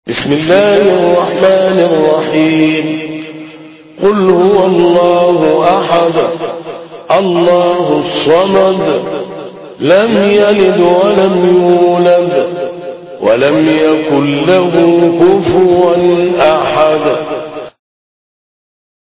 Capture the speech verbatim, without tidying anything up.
بسم الله الرحمن الرحيم. قل هو الله أحد الله الصمد لم يلد ولم يولد ولم يكن له كفوا أحد.